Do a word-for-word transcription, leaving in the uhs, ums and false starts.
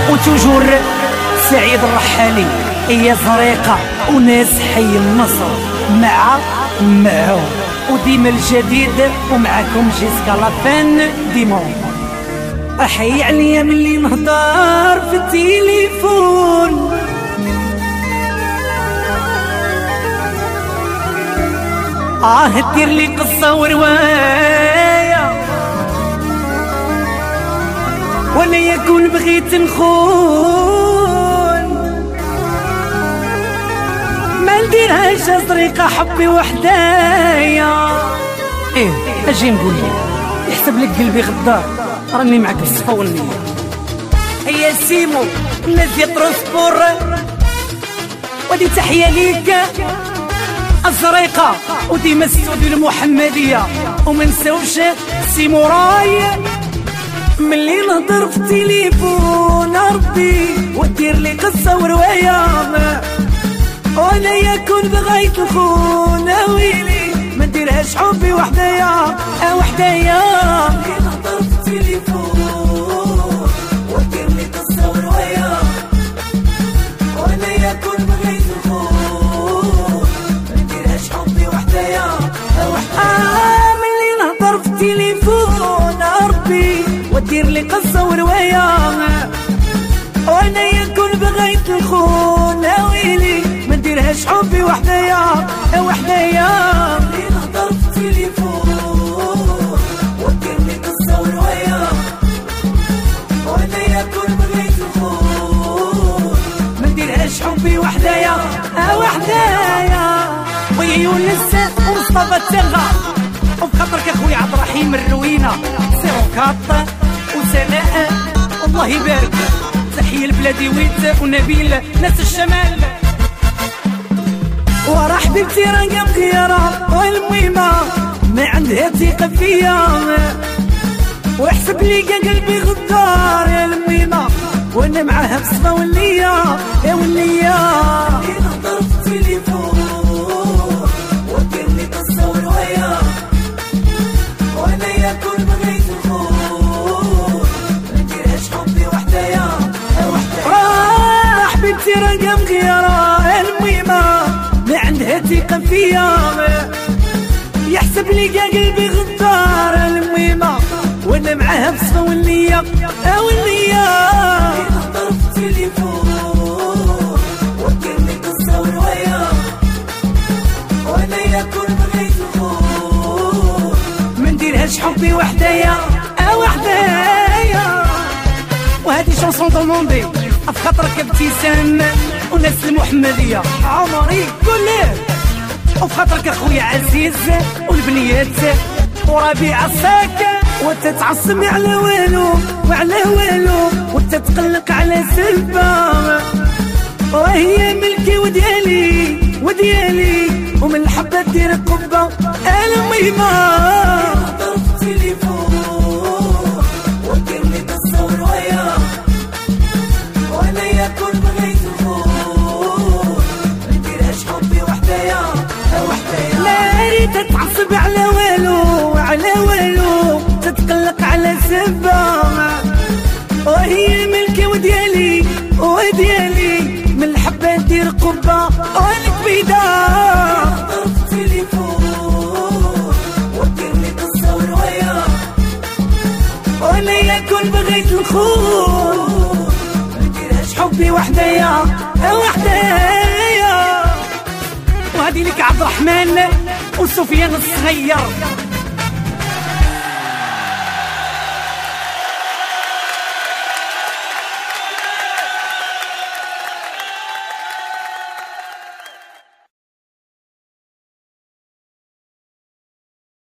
وتوجور سعيد الرحالي هي زريقة وناس حي النصر مع معه وديما الجديد ومعكم جيسكا لافان ديمون. احيي عليا ملي نهضر في التليفون اه دير لي قصة ورواية ولا يكون بغيت نخون ما نديرهاش طريقة حبي وحدايا. ايه اجي نقول لك يحسب لك قلبي غدار راني معك بالصفا والنية. هي سيمو الناس ديال ترونسبور ودي تحية ليك الزريقة وديما السودو المحمدية وما نساوش سيموراي ملي نهضر في التليفون ربي ودير لي قصة ورواية ولا يكون بغيت نخون ويلي ما نديرهاش حبي وحدايا وحدايا. ملي نهضر في التليفون ودير لي قصة ورواية ولا يكون بغيت نخون ما نديرهاش حبي وحدايا وحدايا. ملي نهضر في التليفون ربي ودير لي قصة ورواية وانا يكون بغيت نخون ويلي ما نديرهاش حبي وحدايا وحدايا. ملي نهضر في التليفون ودير لي قصة ورواية وانا يكون بغيت نخون ما نديرهاش حبي وحدايا وحدايا. ويا يونس ومصطفى التنغا وبخاطرك اخويا عبد الرحيم الروينة سيرو كاط وسناء الله يبارك. تحية لبلادي ويت ونبيل ناس الشمال ورا حبيبتي رقم خيارة والمهمة ما عندها ثقة فيا واحسب لي قلبي غدار يا المهمة وانا معاها بصفا والنية يا والنية. ملي نهضر في التليفون ودير لي قصة ورواية وانا يكون بغيت نخون ما نديرهاش حبي وحدايا وحدايا. آه حبيبتي رقم غيارة المهمة ما عندها ثقة فيا يحسب لي قلبي غدار المهمة وانا معاها بصفا والنية والنية. ملي نهضر في التليفون ودير لي قصة ورواية وانا يكون بغيت نخون ما نديرهاش حبي وحدايا وحدايا. وهذه شونسون دوموندي بخاطرك ابتسام وناس المحمدية عمري كله وبخاطرك اخويا عزيز والبنيات وربيع الساك وتتعصب على والو وعلى والو وتتقلق على سلبة وهي ملكي وديالي وديالي ومن الحبة دير قبة المهمة. نهضر في التليفون ودير لي قصة ورواية وانا يكون بغيت نخون ما نديرهاش حبي وحدايا وحدايا. لا ريت تتعصب على والو وعلى والو تتقلق على سبة وهي ملكي وديالي وديالي من الحبة دير قبة والكبيدة. نهضر في التليفون ودير لي قصة ورواية وانا يكون بغيت نخون ما نديرهاش حبي وحدايا وحدايا. وهادي لك عبد الرحمن وسفيان الصغير